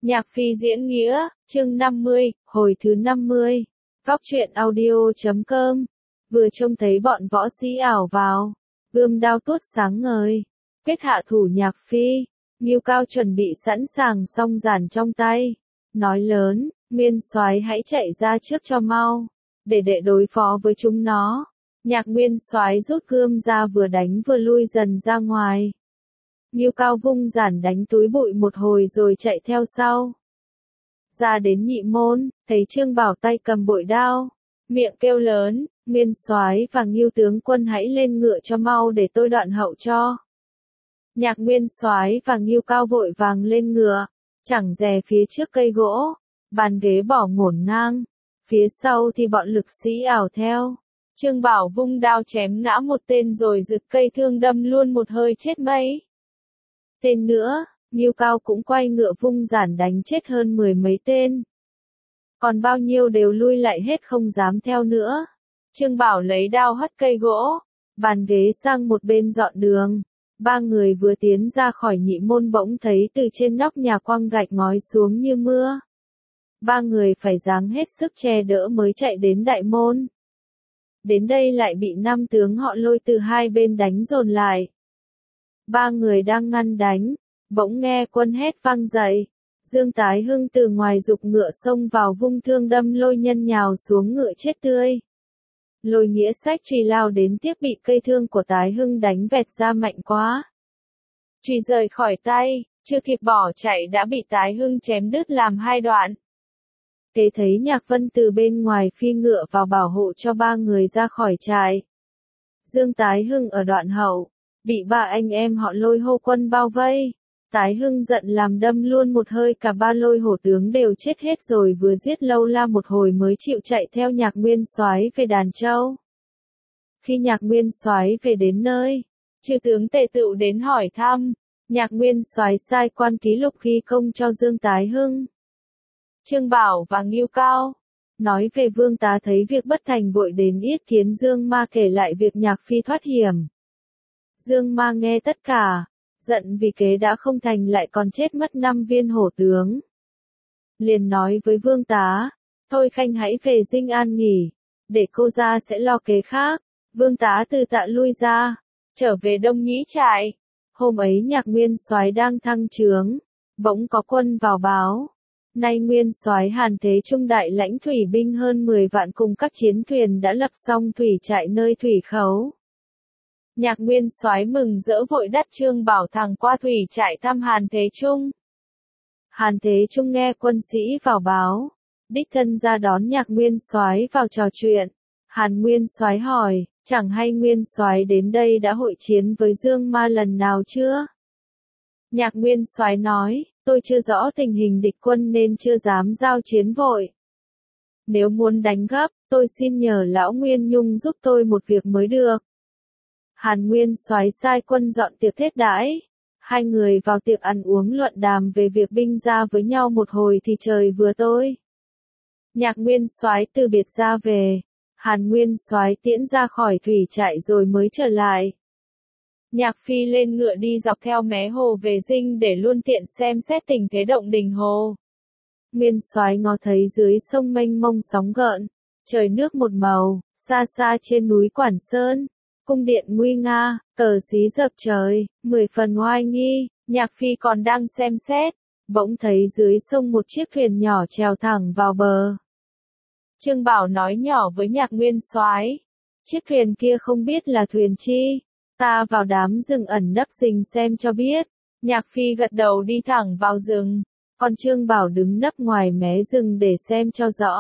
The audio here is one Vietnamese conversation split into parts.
Nhạc Phi diễn nghĩa, chương 50, hồi thứ 50. Góc truyện audio.com. Vừa trông thấy bọn võ sĩ ảo vào, gươm đao tuốt sáng ngời, kết hạ thủ Nhạc Phi, Ngưu Cao chuẩn bị sẵn sàng song giản trong tay, nói lớn, Nguyên Soái hãy chạy ra trước cho mau, để đệ đối phó với chúng nó. Nhạc Nguyên Soái rút gươm ra vừa đánh vừa lui dần ra ngoài. Ngưu Cao vung giản đánh túi bụi một hồi rồi chạy theo sau. Ra đến Nhị Môn, thấy Trương Bảo tay cầm bội đao, miệng kêu lớn, Nguyên Soái và Ngưu tướng quân hãy lên ngựa cho mau để tôi đoạn hậu cho. Nhạc Nguyên Soái và Ngưu Cao vội vàng lên ngựa, chẳng dè phía trước cây gỗ, bàn ghế bỏ ngổn ngang, phía sau thì bọn lực sĩ ảo theo. Trương Bảo vung đao chém ngã một tên rồi giựt cây thương đâm luôn một hơi chết mấy tên nữa. Ngưu Cao cũng quay ngựa vung giản đánh chết hơn 10 mấy tên. Còn bao nhiêu đều lui lại hết không dám theo nữa. Trương Bảo lấy đao hất cây gỗ, bàn ghế sang một bên dọn đường. Ba người vừa tiến ra khỏi Nhị Môn bỗng thấy từ trên nóc nhà quăng gạch ngói xuống như mưa. Ba người phải giáng hết sức che đỡ mới chạy đến Đại Môn. Đến đây lại bị năm tướng họ Lôi từ hai bên đánh dồn lại. Ba người đang ngăn đánh, bỗng nghe quân hét vang dậy. Dương Tái Hưng từ ngoài giục ngựa xông vào vung thương đâm Lôi Nhân nhào xuống ngựa chết tươi. Lôi Nghĩa Sách truy lao đến tiếp bị cây thương của Tái Hưng đánh vẹt ra mạnh quá. Truy rời khỏi tay, chưa kịp bỏ chạy đã bị Tái Hưng chém đứt làm hai đoạn. Kế thấy Nhạc Vân từ bên ngoài phi ngựa vào bảo hộ cho ba người ra khỏi trại. Dương Tái Hưng ở đoạn hậu, bị ba anh em họ Lôi hô quân bao vây. Tái Hưng giận làm đâm luôn một hơi cả ba Lôi hổ tướng đều chết hết rồi vừa giết Lâu La một hồi mới chịu chạy theo Nhạc Nguyên Soái về Đàn Châu. Khi Nhạc Nguyên Soái về đến nơi, chư tướng Tề Tựu đến hỏi thăm, Nhạc Nguyên Soái sai quan ký lục ghi công cho Dương Tái Hưng, Trương Bảo và Ngưu Cao. Nói về Vương Tá thấy việc bất thành vội đến yết kiến Dương Ma kể lại việc Nhạc Phi thoát hiểm. Dương Ma nghe tất cả, giận vì kế đã không thành lại còn chết mất 5 viên hổ tướng. Liền nói với Vương Tá, thôi Khanh hãy về Dinh An nghỉ, để cô ra sẽ lo kế khác. Vương Tá từ tạ lui ra, trở về Đông Nhĩ trại. Hôm ấy Nhạc Nguyên Soái đang thăng trướng, bỗng có quân vào báo. Nay Nguyên Soái Hàn Thế Trung đại lãnh thủy binh hơn 10 vạn cùng các chiến thuyền đã lập xong thủy trại nơi thủy khấu. Nhạc Nguyên Soái mừng rỡ vội đắt Trương Bảo thẳng qua thủy trại thăm Hàn Thế Trung. Hàn Thế Trung nghe quân sĩ vào báo, đích thân ra đón Nhạc Nguyên Soái vào trò chuyện. Hàn Nguyên Soái hỏi, chẳng hay Nguyên Soái đến đây đã hội chiến với Dương Ma lần nào chưa? Nhạc Nguyên Soái nói, tôi chưa rõ tình hình địch quân nên chưa dám giao chiến vội. Nếu muốn đánh gấp, tôi xin nhờ Lão Nguyên Nhung giúp tôi một việc mới được. Hàn Nguyên Soái sai quân dọn tiệc thiết đãi. Hai người vào tiệc ăn uống luận đàm về việc binh ra với nhau một hồi thì trời vừa tối. Nhạc Nguyên Soái từ biệt ra về. Hàn Nguyên Soái tiễn ra khỏi thủy trại rồi mới trở lại. Nhạc Phi lên ngựa đi dọc theo mé hồ về Dinh để luôn tiện xem xét tình thế động đình hồ. Nguyên Soái ngó thấy dưới sông mênh mông sóng gợn, trời nước một màu, xa xa trên núi Quản Sơn, cung điện nguy nga, cờ xí rợp trời, 10 phần oai nghi. Nhạc Phi còn đang xem xét, bỗng thấy dưới sông một chiếc thuyền nhỏ chèo thẳng vào bờ. Trương Bảo nói nhỏ với Nhạc Nguyên Soái, chiếc thuyền kia không biết là thuyền chi, ta vào đám rừng ẩn nấp rình xem cho biết. Nhạc Phi gật đầu đi thẳng vào rừng, còn Trương Bảo đứng nấp ngoài mé rừng để xem cho rõ.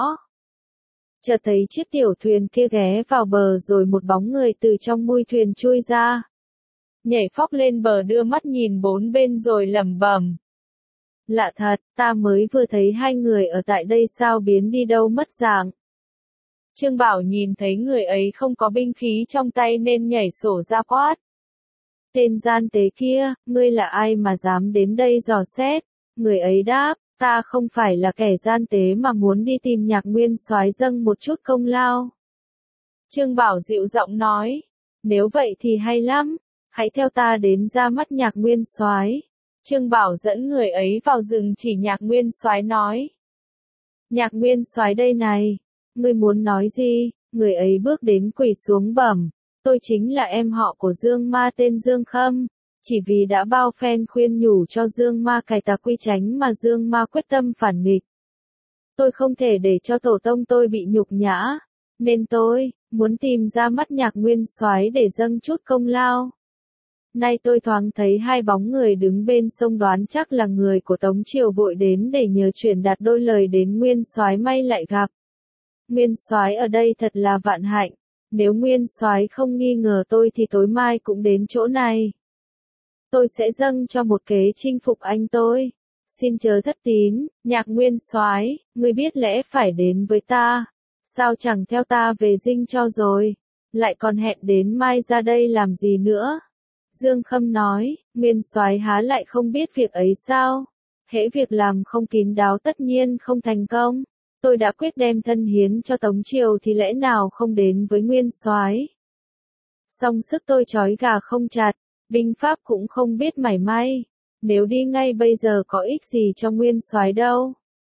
Chợt thấy chiếc tiểu thuyền kia ghé vào bờ rồi một bóng người từ trong mui thuyền chui ra. Nhảy phóc lên bờ đưa mắt nhìn bốn bên rồi lẩm bẩm. Lạ thật, ta mới vừa thấy hai người ở tại đây sao biến đi đâu mất dạng. Trương Bảo nhìn thấy người ấy không có binh khí trong tay nên nhảy sổ ra quát. Tên gian tế kia, ngươi là ai mà dám đến đây dò xét? Người ấy đáp, ta không phải là kẻ gian tế mà muốn đi tìm Nhạc Nguyên Soái dâng một chút công lao. Trương Bảo dịu giọng nói, nếu vậy thì hay lắm, hãy theo ta đến ra mắt Nhạc Nguyên Soái. Trương Bảo dẫn người ấy vào rừng chỉ Nhạc Nguyên Soái nói. Nhạc Nguyên Soái đây này, ngươi muốn nói gì? Người ấy bước đến quỳ xuống bẩm, tôi chính là em họ của Dương Ma tên Dương Khâm, chỉ vì đã bao phen khuyên nhủ cho Dương Ma cải tà quy chánh mà Dương Ma quyết tâm phản nghịch. Tôi không thể để cho tổ tông tôi bị nhục nhã, nên tôi muốn tìm ra mắt Nhạc Nguyên Soái để dâng chút công lao. Nay tôi thoáng thấy hai bóng người đứng bên sông, đoán chắc là người của Tống Triều vội đến để nhờ truyền đạt đôi lời đến Nguyên Soái, may lại gặp. Nguyên Soái ở đây thật là vạn hạnh, nếu Nguyên Soái không nghi ngờ tôi thì tối mai cũng đến chỗ này. Tôi sẽ dâng cho một kế chinh phục anh tôi. Xin chớ thất tín, Nhạc Nguyên Soái, ngươi biết lẽ phải đến với ta, sao chẳng theo ta về Dinh cho rồi, lại còn hẹn đến mai ra đây làm gì nữa? Dương Khâm nói, Nguyên Soái há lại không biết việc ấy sao? Hễ việc làm không kín đáo tất nhiên không thành công. Tôi đã quyết đem thân hiến cho Tống Triều thì lẽ nào không đến với Nguyên Soái? Song sức tôi trói gà không chặt, binh pháp cũng không biết mảy may. Nếu đi ngay bây giờ có ích gì cho Nguyên Soái đâu.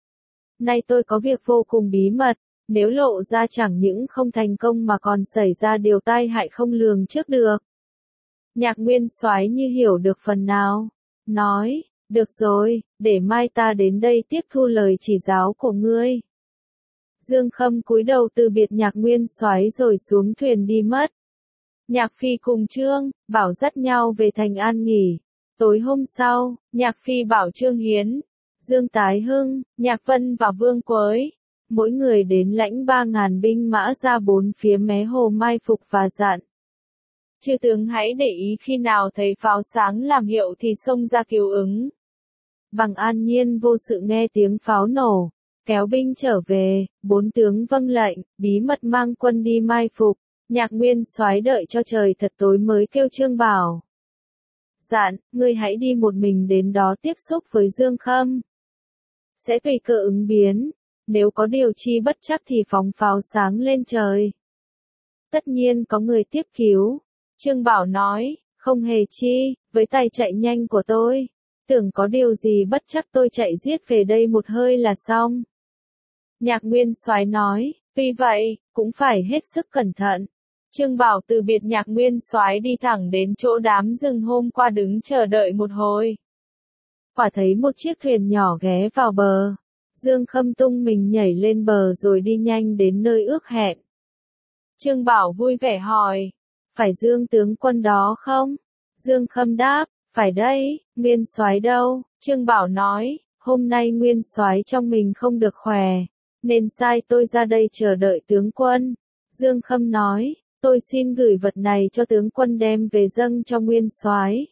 Nay tôi có việc vô cùng bí mật, nếu lộ ra chẳng những không thành công mà còn xảy ra điều tai hại không lường trước được. Nhạc Nguyên Soái như hiểu được phần nào, nói, được rồi, để mai ta đến đây tiếp thu lời chỉ giáo của ngươi. Dương Khâm cúi đầu từ biệt Nhạc Nguyên Soái rồi xuống thuyền đi mất. Nhạc Phi cùng Trương Bảo dắt nhau về thành an nghỉ. Tối hôm sau, Nhạc Phi bảo Trương Hiến, Dương Tái Hưng, Nhạc Vân và Vương Quới, mỗi người đến lãnh 3.000 binh mã ra bốn phía mé hồ mai phục và dặn. Chư tướng hãy để ý khi nào thấy pháo sáng làm hiệu thì xông ra cứu ứng. Bằng an nhiên vô sự nghe tiếng pháo nổ, kéo binh trở về, bốn tướng vâng lệnh, bí mật mang quân đi mai phục. Nhạc Nguyên Soái đợi cho trời thật tối mới kêu Trương Bảo. Dặn, ngươi hãy đi một mình đến đó tiếp xúc với Dương Khâm. Sẽ tùy cơ ứng biến, nếu có điều chi bất chắc thì phóng pháo sáng lên trời. Tất nhiên có người tiếp cứu. Trương Bảo nói, không hề chi, với tay chạy nhanh của tôi, tưởng có điều gì bất chắc tôi chạy giết về đây một hơi là xong. Nhạc Nguyên Soái nói, tuy vậy, cũng phải hết sức cẩn thận. Trương Bảo từ biệt Nhạc Nguyên Soái đi thẳng đến chỗ đám rừng hôm qua đứng chờ đợi một hồi. Quả thấy một chiếc thuyền nhỏ ghé vào bờ. Dương Khâm tung mình nhảy lên bờ rồi đi nhanh đến nơi ước hẹn. Trương Bảo vui vẻ hỏi, phải Dương tướng quân đó không? Dương Khâm đáp, phải đây. Nguyên Soái đâu? Trương Bảo nói, hôm nay Nguyên Soái trong mình không được khỏe, nên sai tôi ra đây chờ đợi tướng quân. Dương Khâm nói, tôi xin gửi vật này cho tướng quân đem về dâng cho Nguyên Soái.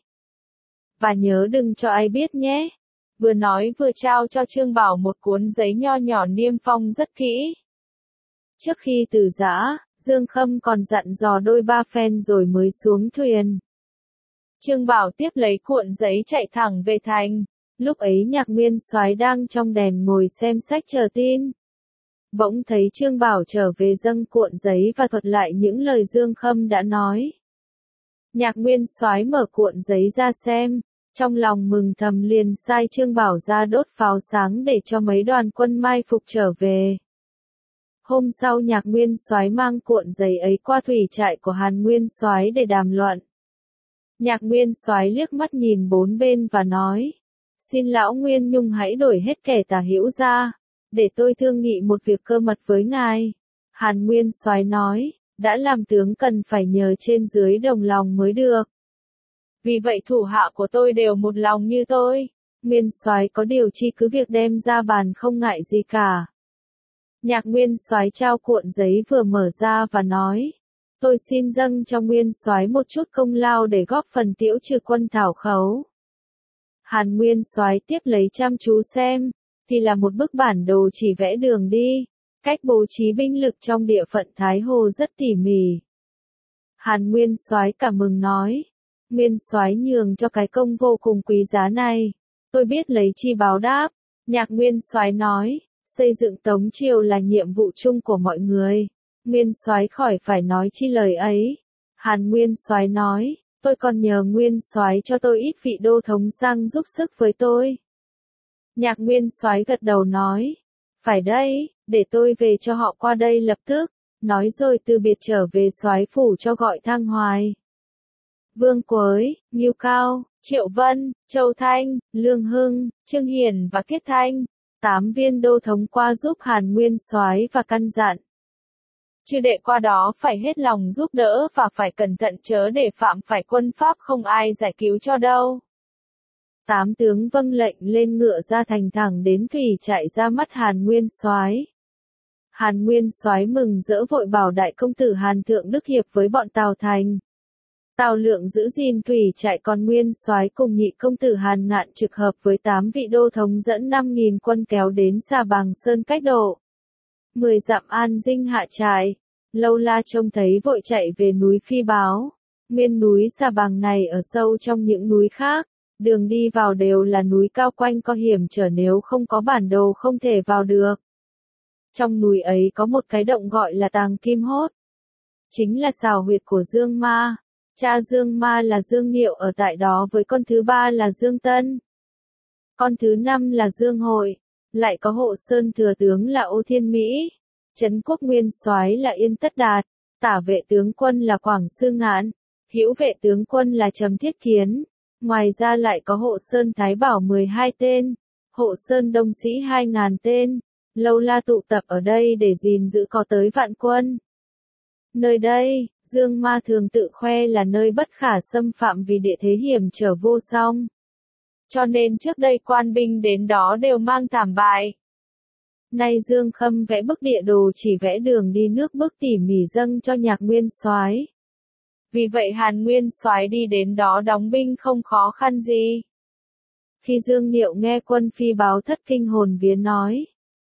Và nhớ đừng cho ai biết nhé. Vừa nói vừa trao cho Trương Bảo một cuốn giấy nho nhỏ niêm phong rất kỹ. Trước khi từ giã, Dương Khâm còn dặn dò đôi ba phen rồi mới xuống thuyền. Trương Bảo tiếp lấy cuộn giấy chạy thẳng về thành. Lúc ấy Nhạc Nguyên Soái đang trong đèn ngồi xem sách chờ tin. Bỗng thấy Trương Bảo trở về dâng cuộn giấy và thuật lại những lời Dương Khâm đã nói. Nhạc Nguyên Soái mở cuộn giấy ra xem, trong lòng mừng thầm liền sai Trương Bảo ra đốt pháo sáng để cho mấy đoàn quân mai phục trở về. Hôm sau Nhạc Nguyên Soái mang cuộn giấy ấy qua thủy trại của Hàn Nguyên Soái để đàm luận. Nhạc Nguyên Soái liếc mắt nhìn bốn bên và nói, xin lão Nguyên Nhung hãy đổi hết kẻ tả hữu ra, để tôi thương nghị một việc cơ mật với ngài. Hàn Nguyên Soái nói, đã làm tướng cần phải nhờ trên dưới đồng lòng mới được. Vì vậy thủ hạ của tôi đều một lòng như tôi. Nguyên Soái có điều chi cứ việc đem ra bàn không ngại gì cả. Nhạc Nguyên Soái trao cuộn giấy vừa mở ra và nói, tôi xin dâng cho Nguyên Soái một chút công lao để góp phần tiễu trừ quân Thảo Khấu. Hàn Nguyên Soái tiếp lấy chăm chú xem, thì là một bức bản đồ chỉ vẽ đường đi, cách bố trí binh lực trong địa phận Thái Hồ rất tỉ mỉ. Hàn Nguyên Soái cảm mừng nói, Nguyên Soái nhường cho cái công vô cùng quý giá này, tôi biết lấy chi báo đáp. Nhạc Nguyên Soái nói, xây dựng Tống Triều là nhiệm vụ chung của mọi người. Nguyên Soái khỏi phải nói chi lời ấy. Hàn Nguyên Soái nói, Tôi còn nhờ Nguyên Soái cho tôi ít vị đô thống sang giúp sức với tôi. Nhạc Nguyên Soái gật đầu nói, phải đây, để tôi về cho họ qua đây lập tức, nói rồi từ biệt trở về soái phủ cho gọi Thang Hoài. Vương Quới, Ngưu Cao, Triệu Vân, Châu Thanh, Lương Hưng, Trương Hiền và Kết Thanh, 8 viên đô thống qua giúp Hàn Nguyên Soái và căn dặn. Chư đệ qua đó phải hết lòng giúp đỡ và phải cẩn thận chớ để phạm phải quân Pháp không ai giải cứu cho đâu. 8 tướng vâng lệnh lên ngựa ra thành thẳng đến thủy chạy ra mắt Hàn Nguyên Soái. Hàn Nguyên Soái mừng rỡ vội bảo đại công tử Hàn Thượng Đức hiệp với bọn Tào Thành. Tào Lượng giữ gìn thủy chạy còn Nguyên Soái cùng nhị công tử Hàn Ngạn trực hợp với 8 vị đô thống dẫn 5.000 quân kéo đến Xà Bàng Sơn cách độ 10 dặm an dinh hạ trại. Lâu La trông thấy vội chạy về núi Phi báo. Nguyên núi Xà Bàng này ở sâu trong những núi khác, đường đi vào đều là núi cao quanh co hiểm trở nếu không có bản đồ không thể vào được. Trong núi ấy có một cái động gọi là Tàng Kim Hốt. Chính là xào huyệt của Dương Ma. Cha Dương Ma là Dương Niệu ở tại đó với con thứ ba là Dương Tân. Con thứ năm là Dương Hội. Lại có Hộ Sơn thừa tướng là Ô Thiên Mỹ. Trấn quốc nguyên soái là Yên Tất Đạt. Tả vệ tướng quân là Quảng Sư Ngạn. Hữu vệ tướng quân là Trầm Thiết Kiến. Ngoài ra lại có Hộ Sơn Thái Bảo 12 tên. Hộ Sơn Đông Sĩ 2.000 tên. Lâu La tụ tập ở đây để gìn giữ có tới vạn quân. Nơi đây, Dương Ma thường tự khoe là nơi bất khả xâm phạm vì địa thế hiểm trở vô song. Cho nên trước đây quan binh đến đó đều mang thảm bại. Nay Dương Khâm vẽ bức địa đồ chỉ vẽ đường đi nước bước tỉ mỉ dâng cho Nhạc Nguyên Soái. Vì vậy Hàn Nguyên Soái đi đến đó đóng binh không khó khăn gì. Khi Dương Niệu nghe quân Phi báo thất kinh hồn vía nói.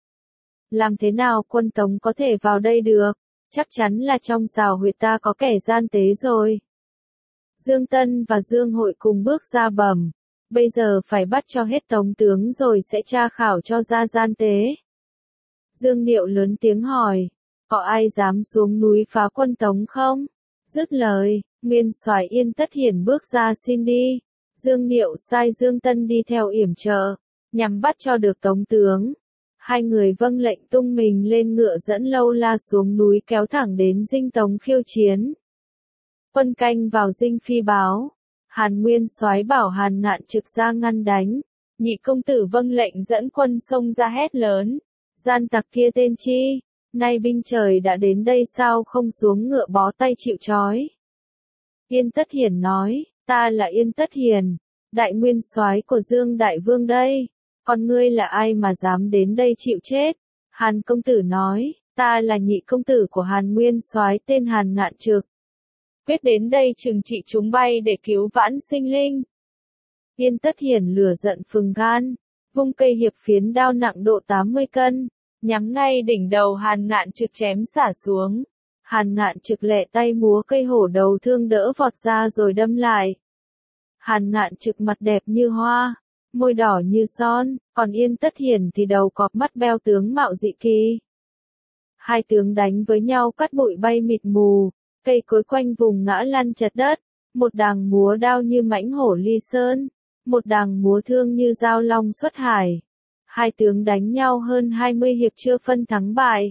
Làm thế nào quân Tống có thể vào đây được? Chắc chắn là trong xào huyệt ta có kẻ gian tế rồi. Dương Tân và Dương Hội cùng bước ra bẩm. Bây giờ phải bắt cho hết Tống tướng rồi sẽ tra khảo cho ra gian tế. Dương Niệu lớn tiếng hỏi. Có ai dám xuống núi phá quân Tống không? Dứt lời, Nguyên Soái Yên Tất Hiển bước ra xin đi. Dương Niệu sai Dương Tân đi theo yểm trợ, nhằm bắt cho được Tống tướng. Hai người vâng lệnh tung mình lên ngựa dẫn Lâu La xuống núi kéo thẳng đến dinh Tống khiêu chiến. Quân canh vào dinh Phi báo. Hàn Nguyên Soái bảo Hàn Ngạn trực ra ngăn đánh. Nhị công tử vâng lệnh dẫn quân xông ra hét lớn. Gian tặc kia tên chi? Nay binh trời đã đến đây sao không xuống ngựa bó tay chịu trói? Yên Tất Hiển nói, ta là Yên Tất Hiển, đại nguyên soái của Dương Đại Vương đây. Còn ngươi là ai mà dám đến đây chịu chết? Hàn công tử nói, ta là nhị công tử của Hàn Nguyên Soái tên Hàn Ngạn Trực. Quyết đến đây trừng trị chúng bay để cứu vãn sinh linh. Yên Tất Hiển lửa giận phừng gan, vung cây hiệp phiến đao nặng độ 80 cân, nhắm ngay đỉnh đầu Hàn Ngạn Trực chém xả xuống. Hàn Ngạn Trực lẹ tay múa cây hổ đầu thương đỡ vọt ra rồi đâm lại. Hàn Ngạn Trực mặt đẹp như hoa, môi đỏ như son, còn Yên Tất Hiển thì đầu cọp mắt beo tướng mạo dị kỳ. Hai tướng đánh với nhau cắt bụi bay mịt mù, cây cối quanh vùng ngã lăn chật đất, một đàng múa đao như mãnh hổ ly sơn, một đàng múa thương như dao long xuất hải. Hai tướng đánh nhau hơn 20 hiệp chưa phân thắng bại.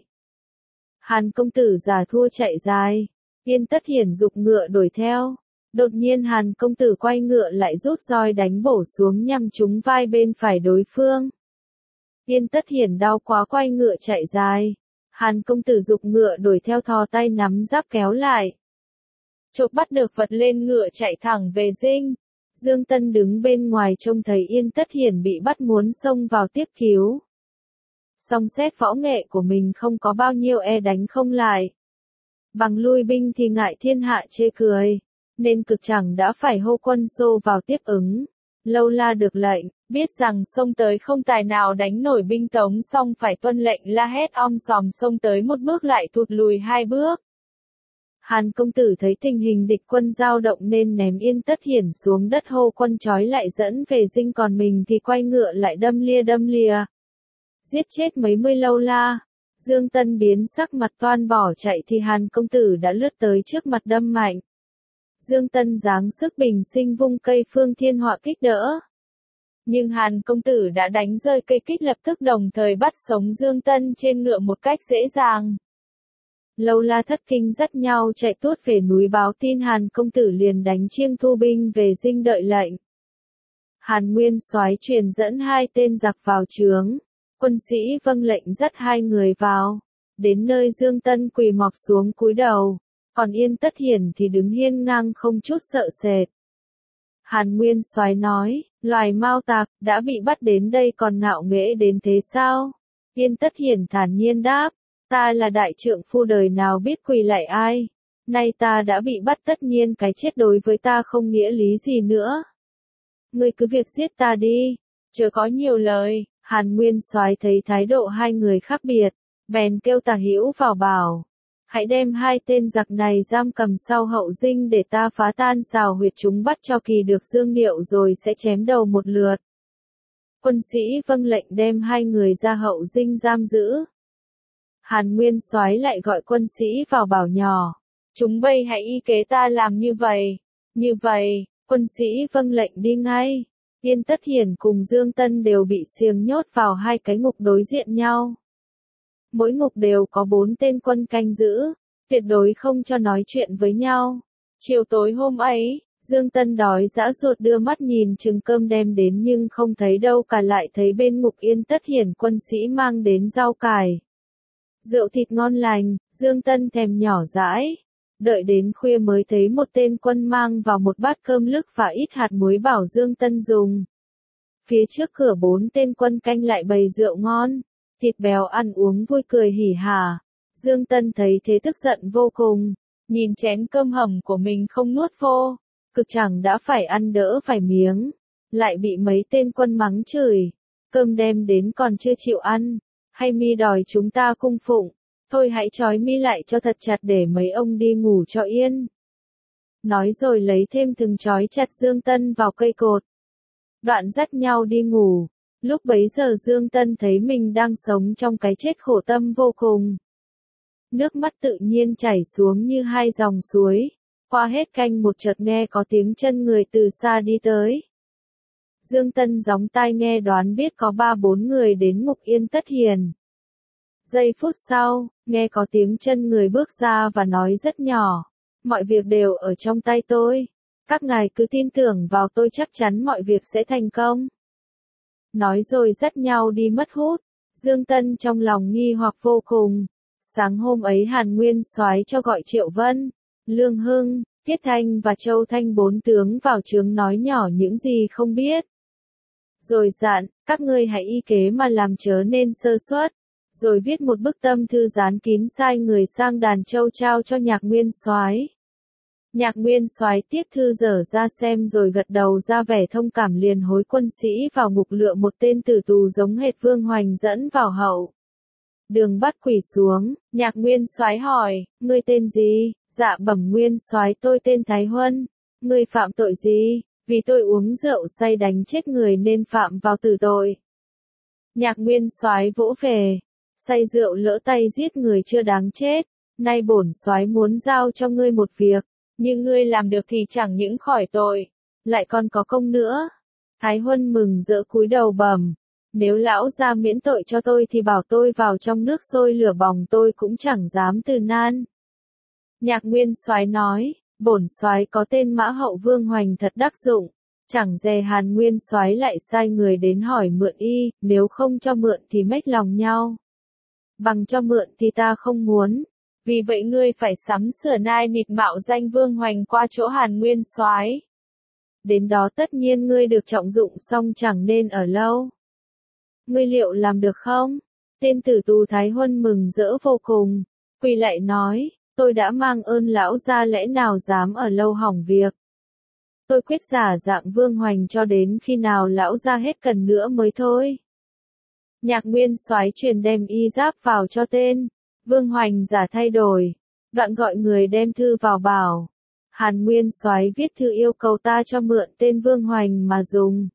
Hàn công tử giả thua chạy dài, Yên Tất Hiển giục ngựa đuổi theo. Đột nhiên Hàn công tử quay ngựa lại rút roi đánh bổ xuống nhằm trúng vai bên phải đối phương. Yên Tất Hiển đau quá quay ngựa chạy dài. Hàn công tử giục ngựa đuổi theo thò tay nắm giáp kéo lại. Chộp bắt được vật lên ngựa chạy thẳng về dinh. Dương Tân đứng bên ngoài trông thấy Yên Tất Hiển bị bắt muốn xông vào tiếp cứu. Song xét võ nghệ của mình không có bao nhiêu đánh không lại. Bằng lui binh thì ngại thiên hạ chê cười. Nên cực chẳng đã phải hô quân xô vào tiếp ứng. Lâu La được lệnh, biết rằng xông tới không tài nào đánh nổi binh Tống xong phải tuân lệnh la hét om sòm xông tới một bước lại thụt lùi 2 bước. Hàn công tử thấy tình hình địch quân dao động nên ném Yên Tất Hiển xuống đất hô quân trói lại dẫn về dinh còn mình thì quay ngựa lại đâm lia. Giết chết mấy mươi Lâu La. Dương Tân biến sắc mặt toan bỏ chạy thì Hàn công tử đã lướt tới trước mặt đâm mạnh. Dương Tân giáng sức bình sinh vung cây phương thiên họa kích đỡ. Nhưng Hàn công tử đã đánh rơi cây kích lập tức đồng thời bắt sống Dương Tân trên ngựa một cách dễ dàng. Lâu La thất kinh dắt nhau chạy tuốt về núi báo tin Hàn công tử liền đánh chiêng thu binh về dinh đợi lệnh. Hàn Nguyên Soái truyền dẫn 2 tên giặc vào trướng, quân sĩ vâng lệnh dắt 2 người vào, đến nơi Dương Tân quỳ mọp xuống cúi đầu, còn Yên Tất Hiển thì đứng hiên ngang không chút sợ sệt. Hàn Nguyên Soái nói, loài mao tạc, đã bị bắt đến đây còn ngạo nghễ đến thế sao? Yên Tất Hiển thản nhiên đáp, ta là đại trượng phu đời nào biết quỳ lại ai, nay ta đã bị bắt tất nhiên cái chết đối với ta không nghĩa lý gì nữa. Ngươi cứ việc giết ta đi, chớ có nhiều lời. Hàn Nguyên Soái thấy thái độ 2 người khác biệt, bèn kêu Tả Hữu vào bảo, hãy đem 2 tên giặc này giam cầm sau hậu dinh để ta phá tan xào huyệt chúng bắt cho kỳ được dương liệu rồi sẽ chém đầu một lượt. Quân sĩ vâng lệnh đem 2 người ra hậu dinh giam giữ. Hàn Nguyên Soái lại gọi quân sĩ vào bảo nhỏ, chúng bây hãy y kế ta làm như vậy, quân sĩ vâng lệnh đi ngay. Yên Tất Hiển cùng Dương Tân đều bị xiềng nhốt vào 2 cái ngục đối diện nhau. Mỗi ngục đều có 4 tên quân canh giữ, tuyệt đối không cho nói chuyện với nhau. Chiều tối hôm ấy, Dương Tân đói dã ruột đưa mắt nhìn chừng cơm đem đến nhưng không thấy đâu cả, lại thấy bên ngục Yên Tất Hiển quân sĩ mang đến rau cải, rượu thịt ngon lành. Dương Tân thèm nhỏ dãi. Đợi đến khuya mới thấy một tên quân mang vào một bát cơm lức và ít hạt muối bảo Dương Tân dùng. Phía trước cửa 4 tên quân canh lại bày rượu ngon, thịt béo ăn uống vui cười hỉ hả. Dương Tân thấy thế tức giận vô cùng, nhìn chén cơm hầm của mình không nuốt vô, cực chẳng đã phải ăn đỡ phải miếng, lại bị mấy tên quân mắng chửi, cơm đem đến còn chưa chịu ăn, hay mi đòi chúng ta cung phụng. Thôi hãy trói mi lại cho thật chặt để mấy ông đi ngủ cho yên. Nói rồi lấy thêm thừng trói chặt Dương Tân vào cây cột. Đoạn dắt nhau đi ngủ. Lúc bấy giờ Dương Tân thấy mình đang sống trong cái chết khổ tâm vô cùng. Nước mắt tự nhiên chảy xuống như 2 dòng suối. Qua hết canh một chợt nghe có tiếng chân người từ xa đi tới. Dương Tân gióng tai nghe đoán biết có 3-4 người đến ngục Yên Tất Hiển. Giây phút sau, nghe có tiếng chân người bước ra và nói rất nhỏ, mọi việc đều ở trong tay tôi, các ngài cứ tin tưởng vào tôi chắc chắn mọi việc sẽ thành công. Nói rồi dắt nhau đi mất hút. Dương Tân trong lòng nghi hoặc vô cùng. Sáng hôm ấy Hàn Nguyên Soái cho gọi Triệu Vân, Lương Hưng, Tiết Thanh và Châu Thanh 4 tướng vào trướng nói nhỏ những gì không biết. Rồi dặn, các ngươi hãy y kế mà làm chớ nên sơ suất. Rồi viết một bức tâm thư dán kín sai người sang Đàn Châu trao cho Nhạc Nguyên Soái. Nhạc Nguyên Soái tiếp thư dở ra xem rồi gật đầu ra vẻ thông cảm, liền hối quân sĩ vào ngục lựa một tên tử tù giống hệt Vương Hoành dẫn vào hậu. Đường bắt quỳ xuống, Nhạc Nguyên Soái hỏi, ngươi tên gì? Dạ bẩm Nguyên Soái tôi tên Thái Huân. Ngươi phạm tội gì? Vì tôi uống rượu say đánh chết người nên phạm vào tử tội. Nhạc Nguyên Soái vỗ về. Say rượu lỡ tay giết người chưa đáng chết, nay bổn soái muốn giao cho ngươi một việc, nhưng ngươi làm được thì chẳng những khỏi tội, lại còn có công nữa. Thái Huân mừng rỡ cúi đầu bẩm, nếu lão gia miễn tội cho tôi thì bảo tôi vào trong nước sôi lửa bỏng tôi cũng chẳng dám từ nan. Nhạc Nguyên Soái nói, bổn soái có tên Mã Hậu Vương Hoành thật đắc dụng, chẳng dè Hàn Nguyên Soái lại sai người đến hỏi mượn y, nếu không cho mượn thì mếch lòng nhau. Bằng cho mượn thì ta không muốn, vì vậy ngươi phải sắm sửa nai nịt mạo danh Vương Hoành qua chỗ Hàn Nguyên Soái. Đến đó tất nhiên ngươi được trọng dụng xong chẳng nên ở lâu. Ngươi liệu làm được không? Tên tử tù Thái Huân mừng rỡ vô cùng, quỳ lại nói, tôi đã mang ơn lão gia lẽ nào dám ở lâu hỏng việc. Tôi quyết giả dạng Vương Hoành cho đến khi nào lão gia hết cần nữa mới thôi. Nhạc Nguyên Soái truyền đem y giáp vào cho tên. Vương Hoành giả thay đổi. Đoạn gọi người đem thư vào bảo. Hàn Nguyên Soái viết thư yêu cầu ta cho mượn tên Vương Hoành mà dùng.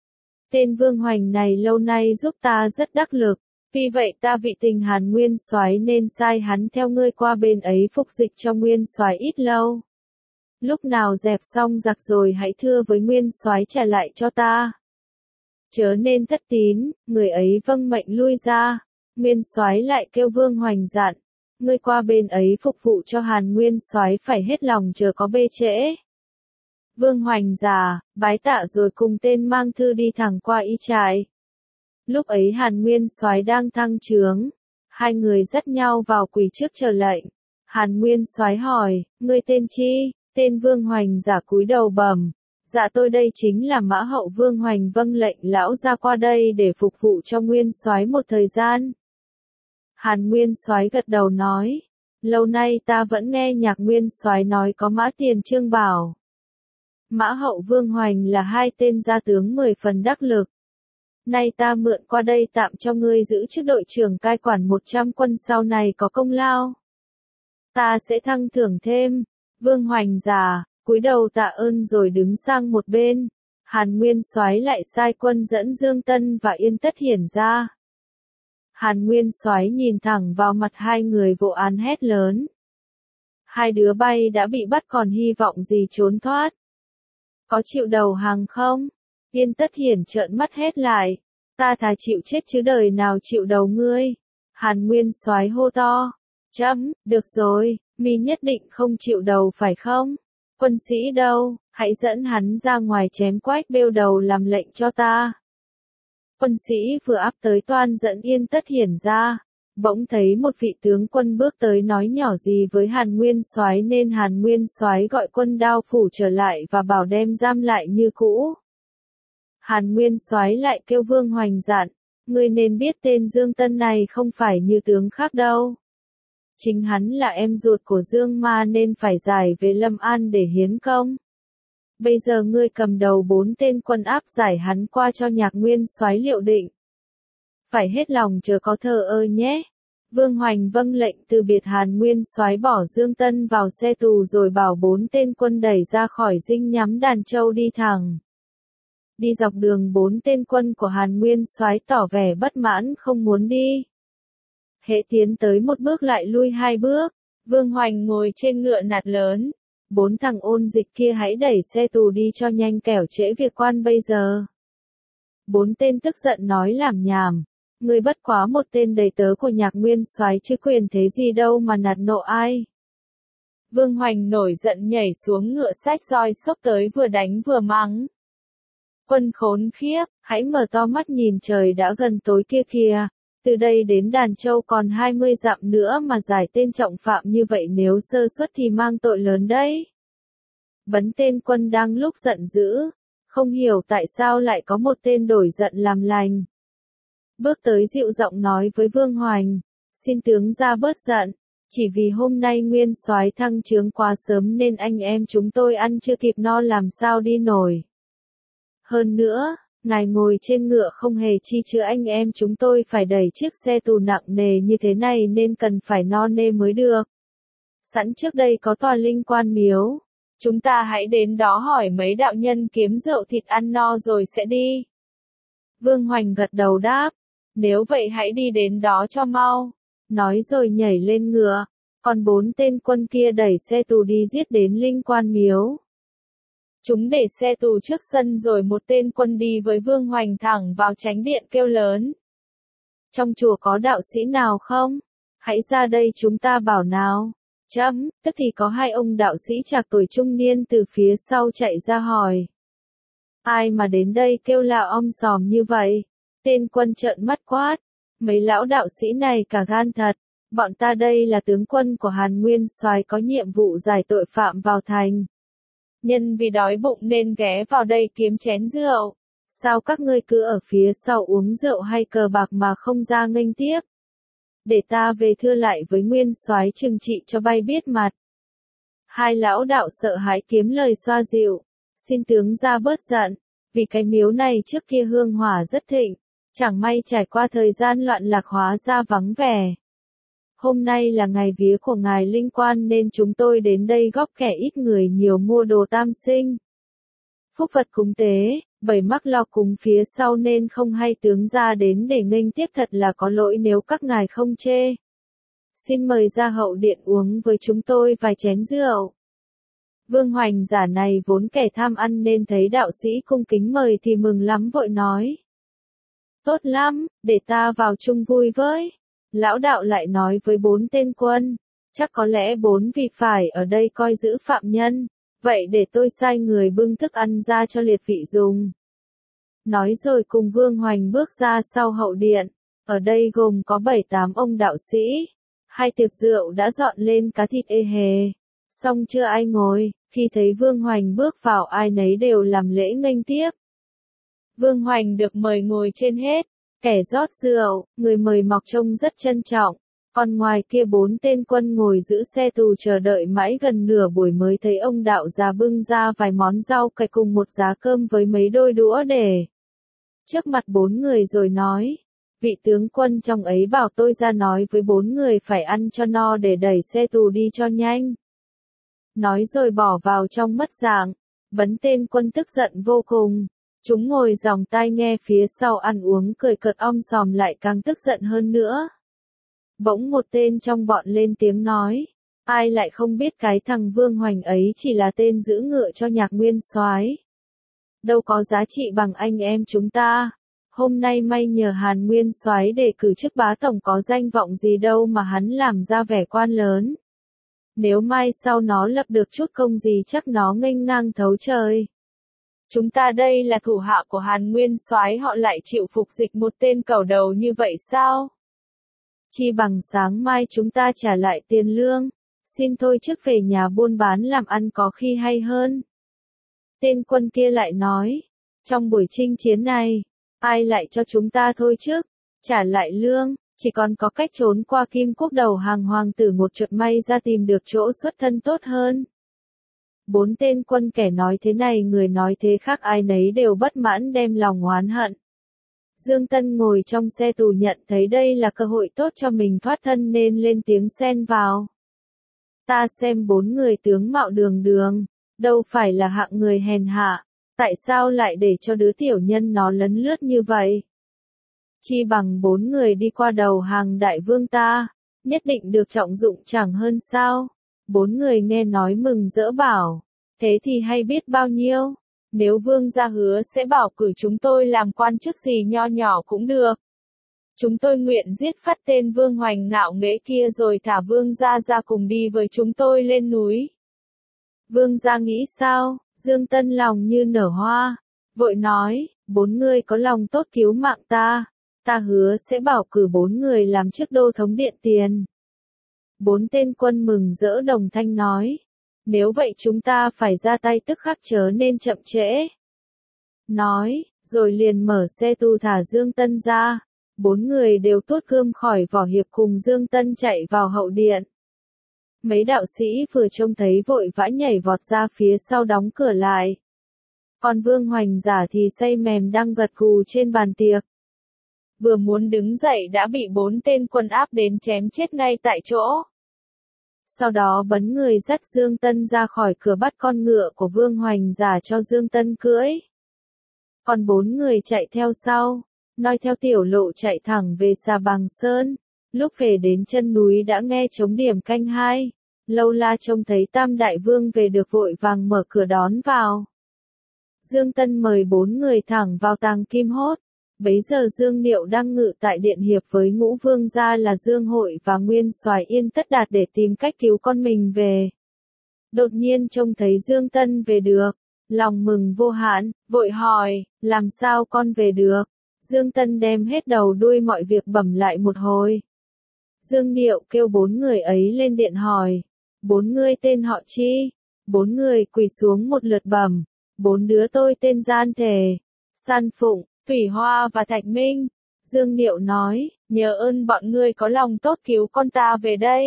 Tên Vương Hoành này lâu nay giúp ta rất đắc lực. Vì vậy ta vị tình Hàn Nguyên Soái nên sai hắn theo ngươi qua bên ấy phục dịch cho Nguyên Soái ít lâu. Lúc nào dẹp xong giặc rồi hãy thưa với nguyên soái trả lại cho ta. Chớ nên thất tín, người ấy vâng mệnh lui ra. Nguyên soái lại kêu Vương Hoành dặn, ngươi qua bên ấy phục vụ cho Hàn nguyên soái phải hết lòng chờ có bê trễ. Vương Hoành già, bái tạ rồi cùng tên mang thư đi thẳng qua y trại. Lúc ấy Hàn nguyên soái đang thăng trướng, hai người dắt nhau vào quỳ trước chờ lệnh. Hàn nguyên soái hỏi, ngươi tên chi? Tên Vương Hoành giả cúi đầu bẩm, dạ tôi đây chính là Mã Hậu Vương Hoành, vâng lệnh lão ra qua đây để phục vụ cho nguyên soái một thời gian. Hàn nguyên soái gật đầu nói, lâu nay ta vẫn nghe nhạc nguyên soái nói có Mã Tiền Trương Bảo. Mã Hậu Vương Hoành là hai tên gia tướng 10 phần đắc lực. Nay ta mượn qua đây tạm cho ngươi giữ chức đội trưởng cai quản 100 quân, sau này có công lao, ta sẽ thăng thưởng thêm. Vương Hoành già, cúi đầu tạ ơn rồi đứng sang một bên. Hàn nguyên soái lại sai quân dẫn Dương Tân và Yên Tất Hiển ra. Hàn nguyên soái nhìn thẳng vào mặt hai người vỗ án hét lớn. Hai đứa bay đã bị bắt còn hy vọng gì trốn thoát? Có chịu đầu hàng không? Yên Tất Hiển trợn mắt hét lại. Ta thà chịu chết chứ đời nào chịu đầu ngươi. Hàn nguyên soái hô to. Chấm, được rồi, mi nhất định không chịu đầu phải không? Quân sĩ đâu, hãy dẫn hắn ra ngoài chém quách bêu đầu làm lệnh cho ta. Quân sĩ vừa áp tới toan dẫn Yên Tất Hiển ra, bỗng thấy một vị tướng quân bước tới nói nhỏ gì với Hàn nguyên soái nên Hàn nguyên soái gọi quân đao phủ trở lại và bảo đem giam lại như cũ. Hàn nguyên soái lại kêu Vương Hoành dặn, ngươi nên biết tên Dương Tân này không phải như tướng khác đâu. Chính hắn là em ruột của Dương Ma nên phải giải về Lâm An để hiến công. Bây giờ ngươi cầm đầu 4 tên quân áp giải hắn qua cho nhạc nguyên soái Liệu Định. Phải hết lòng chờ có thờ ơ nhé. Vương Hoành vâng lệnh từ biệt. Hàn nguyên soái bỏ Dương Tân vào xe tù rồi bảo 4 tên quân đẩy ra khỏi dinh nhắm Đàn Châu đi thẳng. Đi dọc đường 4 tên quân của Hàn nguyên soái tỏ vẻ bất mãn không muốn đi. Hễ tiến tới một bước lại lui 2 bước. Vương Hoành ngồi trên ngựa nạt lớn. 4 thằng ôn dịch kia hãy đẩy xe tù đi cho nhanh kẻo trễ việc quan bây giờ. 4 tên tức giận nói làm nhảm. Ngươi bất quá một tên đầy tớ của nhạc nguyên soái chứ quyền thế gì đâu mà nạt nộ ai. Vương Hoành nổi giận nhảy xuống ngựa xách roi xốc tới vừa đánh vừa mắng. Quân khốn khiếp, hãy mở to mắt nhìn trời đã gần tối kia kìa. Từ đây đến Đàn Châu còn 20 dặm nữa mà giải tên trọng phạm như vậy nếu sơ suất thì mang tội lớn đấy. Bấn tên quân đang lúc giận dữ, không hiểu tại sao lại có một tên đổi giận làm lành. Bước tới dịu giọng nói với Vương Hoành, xin tướng ra bớt giận, chỉ vì hôm nay nguyên soái thăng trướng quá sớm nên anh em chúng tôi ăn chưa kịp no làm sao đi nổi. Hơn nữa, ngài ngồi trên ngựa không hề chi chữa anh em chúng tôi phải đẩy chiếc xe tù nặng nề như thế này nên cần phải no nê mới được. Sẵn trước đây có tòa Linh Quan miếu, chúng ta hãy đến đó hỏi mấy đạo nhân kiếm rượu thịt ăn no rồi sẽ đi. Vương Hoành gật đầu đáp, nếu vậy hãy đi đến đó cho mau. Nói rồi nhảy lên ngựa, còn 4 tên quân kia đẩy xe tù đi giết đến Linh Quan miếu. Chúng để xe tù trước sân rồi một tên quân đi với Vương Hoành thẳng vào chánh điện kêu lớn. Trong chùa có đạo sĩ nào không? Hãy ra đây chúng ta bảo nào. Chấm, tức thì có 2 ông đạo sĩ trạc tuổi trung niên từ phía sau chạy ra hỏi. Ai mà đến đây kêu la om sòm như vậy? Tên quân trợn mắt quát. Mấy lão đạo sĩ này cả gan thật. Bọn ta đây là tướng quân của Hàn nguyên soái có nhiệm vụ giải tội phạm vào thành. Nhân vì đói bụng nên ghé vào đây kiếm chén rượu. Sao các ngươi cứ ở phía sau uống rượu hay cờ bạc mà không ra nghênh tiếp? Để ta về thưa lại với nguyên soái trừng trị cho bay biết mặt. 2 lão đạo sợ hãi kiếm lời xoa dịu. Xin tướng ra bớt giận, vì cái miếu này trước kia hương hỏa rất thịnh, chẳng may trải qua thời gian loạn lạc hóa ra vắng vẻ. Hôm nay là ngày vía của ngài Linh Quan nên chúng tôi đến đây góp kẻ ít người nhiều mua đồ tam sinh. Phúc vật cúng tế, bầy mắc lo cúng phía sau nên không hay tướng ra đến để nghênh tiếp, thật là có lỗi nếu các ngài không chê. Xin mời ra hậu điện uống với chúng tôi vài chén rượu. Vương Hoành giả này vốn kẻ tham ăn nên thấy đạo sĩ cung kính mời thì mừng lắm vội nói. Tốt lắm, để ta vào chung vui với. Lão đạo lại nói với 4 tên quân, chắc có lẽ 4 vị phải ở đây coi giữ phạm nhân, vậy để tôi sai người bưng thức ăn ra cho liệt vị dùng. Nói rồi cùng Vương Hoành bước ra sau hậu điện, ở đây gồm có 7-8 ông đạo sĩ, 2 tiệc rượu đã dọn lên cá thịt ê hề. Xong chưa ai ngồi, khi thấy Vương Hoành bước vào ai nấy đều làm lễ nghênh tiếp. Vương Hoành được mời ngồi trên hết, kẻ rót rượu, người mời mọc trông rất trân trọng, còn ngoài kia 4 tên quân ngồi giữ xe tù chờ đợi mãi gần nửa buổi mới thấy ông đạo già bưng ra vài món rau cải cùng một giá cơm với mấy đôi đũa để trước mặt 4 người rồi nói, vị tướng quân trong ấy bảo tôi ra nói với 4 người phải ăn cho no để đẩy xe tù đi cho nhanh. Nói rồi bỏ vào trong mất dạng, bấn tên quân tức giận vô cùng. Chúng ngồi dòng tai nghe phía sau ăn uống cười cợt sòm lại càng tức giận hơn nữa. Bỗng một tên trong bọn lên tiếng nói, ai lại không biết cái thằng Vương Hoành ấy chỉ là tên giữ ngựa cho Nhạc Nguyên Soái, đâu có giá trị bằng anh em chúng ta. Hôm nay may nhờ Hàn Nguyên Soái đề cử chức bá tổng có danh vọng gì đâu mà hắn làm ra vẻ quan lớn. Nếu mai sau nó lập được chút công gì chắc nó nghênh ngang thấu trời. Chúng ta đây là thủ hạ của Hàn Nguyên Soái họ lại chịu phục dịch một tên cẩu đầu như vậy sao? Chi bằng sáng mai chúng ta trả lại tiền lương, xin thôi trước về nhà buôn bán làm ăn có khi hay hơn. Tên quân kia lại nói, trong buổi chinh chiến này, ai lại cho chúng ta thôi trước, trả lại lương, chỉ còn có cách trốn qua Kim Quốc đầu hàng hoàng tử một chuột may ra tìm được chỗ xuất thân tốt hơn. 4 tên quân kẻ nói thế này người nói thế khác ai nấy đều bất mãn đem lòng oán hận. Dương Tân ngồi trong xe tù nhận thấy đây là cơ hội tốt cho mình thoát thân nên lên tiếng xen vào. Ta xem 4 người tướng mạo đường đường, đâu phải là hạng người hèn hạ, tại sao lại để cho đứa tiểu nhân nó lấn lướt như vậy? Chi bằng 4 người đi qua đầu hàng đại vương ta, nhất định được trọng dụng chẳng hơn sao? 4 người nghe nói mừng rỡ bảo, thế thì hay biết bao nhiêu, nếu vương gia hứa sẽ bảo cử chúng tôi làm quan chức gì nho nhỏ cũng được. Chúng tôi nguyện giết phát tên Vương Hoành ngạo nghễ kia rồi thả vương gia ra cùng đi với chúng tôi lên núi. Vương gia nghĩ sao? Dương Tân lòng như nở hoa, vội nói, 4 người có lòng tốt cứu mạng ta hứa sẽ bảo cử 4 người làm chức đô thống điện tiền. 4 tên quân mừng rỡ đồng thanh nói, nếu vậy chúng ta phải ra tay tức khắc chớ nên chậm trễ. Nói, rồi liền mở xe tù thả Dương Tân ra, 4 người đều tuốt gươm khỏi vỏ hiệp cùng Dương Tân chạy vào hậu điện. Mấy đạo sĩ vừa trông thấy vội vã nhảy vọt ra phía sau đóng cửa lại. Còn Vương Hoành giả thì say mềm đang gật gù trên bàn tiệc. Vừa muốn đứng dậy đã bị 4 tên quân áp đến chém chết ngay tại chỗ. Sau đó bấn người dắt Dương Tân ra khỏi cửa bắt con ngựa của Vương Hoành giả cho Dương Tân cưỡi. Còn 4 người chạy theo sau, noi theo tiểu lộ chạy thẳng về Xà Bằng Sơn. Lúc về đến chân núi đã nghe trống điểm canh 2, Lâu La trông thấy Tam Đại Vương về được vội vàng mở cửa đón vào. Dương Tân mời 4 người thẳng vào Tàng Kim Hốt. Bấy giờ Dương Niệu đang ngự tại điện hiệp với ngũ vương gia là Dương Hội và Nguyên Soái Yên Tất Đạt để tìm cách cứu con mình về. Đột nhiên trông thấy Dương Tân về được, lòng mừng vô hạn, vội hỏi, làm sao con về được? Dương Tân đem hết đầu đuôi mọi việc bẩm lại một hồi. Dương Niệu kêu 4 người ấy lên điện hỏi, 4 người tên họ chi? 4 người quỳ xuống một lượt bẩm, 4 đứa tôi tên Gian Thể, San Phụng, Thủy Hoa và Thạch Minh. Dương Niệu nói, nhờ ơn bọn ngươi có lòng tốt cứu con ta về đây.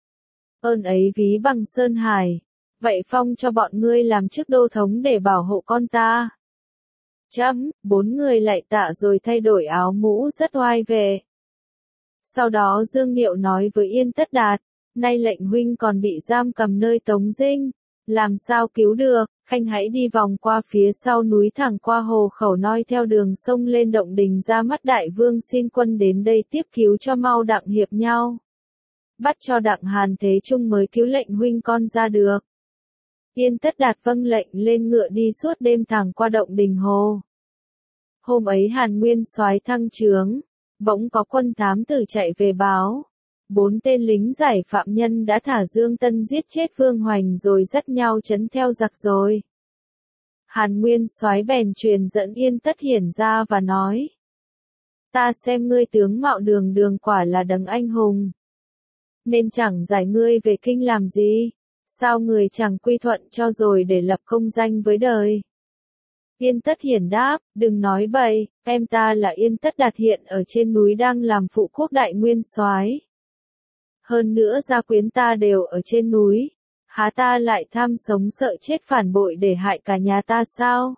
Ơn ấy ví bằng Sơn Hải, vậy phong cho bọn ngươi làm chức đô thống để bảo hộ con ta. 4 người lại tạ rồi thay đổi áo mũ rất oai về. Sau đó Dương Niệu nói với Yên Tất Đạt, nay lệnh huynh còn bị giam cầm nơi Tống Dinh, làm sao cứu được, khanh hãy đi vòng qua phía sau núi thẳng qua hồ khẩu noi theo đường sông lên Động Đình ra mắt đại vương xin quân đến đây tiếp cứu cho mau đặng hiệp nhau. Bắt cho đặng Hàn Thế Trung mới cứu lệnh huynh con ra được. Yên Tất Đạt vâng lệnh lên ngựa đi suốt đêm thẳng qua động Đình Hồ. Hôm ấy Hàn Nguyên soái thăng trướng, bỗng có quân thám tử chạy về báo. 4 tên lính giải phạm nhân đã thả Dương Tân giết chết Vương Hoành rồi dắt nhau trấn theo giặc rồi. Hàn Nguyên soái bèn truyền dẫn Yên Tất Hiển ra và nói: Ta xem ngươi tướng mạo đường đường quả là đấng anh hùng, nên chẳng giải ngươi về kinh làm gì, sao người chẳng quy thuận cho rồi để lập công danh với đời. Yên Tất Hiển đáp: Đừng nói bậy, em ta là Yên Tất Đạt hiện ở trên núi đang làm phụ quốc đại nguyên soái. Hơn nữa gia quyến ta đều ở trên núi, há ta lại tham sống sợ chết phản bội để hại cả nhà ta sao?